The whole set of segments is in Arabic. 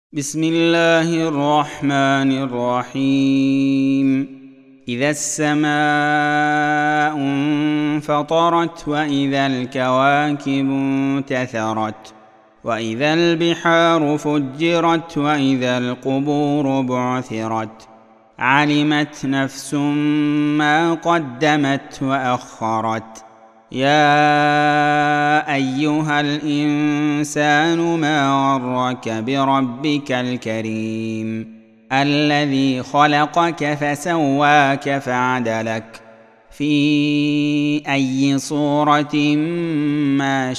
بسم الله الرحمن الرحيم. إذا السماء انفطرت وإذا الكواكب انتثرت وإذا البحار فجرت وإذا القبور بعثرت علمت نفس ما قدمت وأخرت. يا أيها الإنسان ما غرك بربك الكريم الذي خلقك فسواك فعدلك في أي صورة ما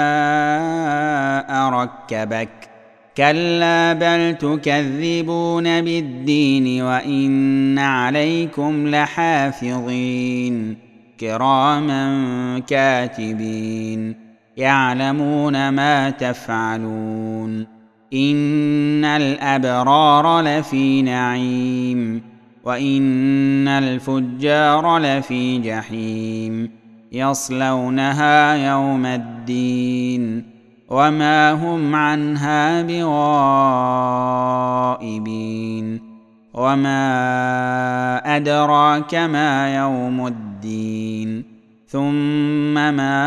شاء ركبك. كلا بل تكذبون بالدين وإن عليكم لحافظين كراما كاتبين يعلمون ما تفعلون. إن الأبرار لفي نعيم وإن الفجار لفي جحيم يصلونها يوم الدين وما هم عنها بغائبين. وما أدراك ما يوم الدين ثم ما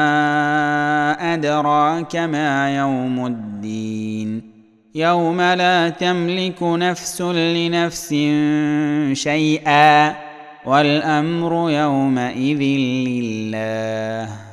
أدراك ما يوم الدين يوم لا تملك نفس لنفس شيئا والأمر يومئذ لله.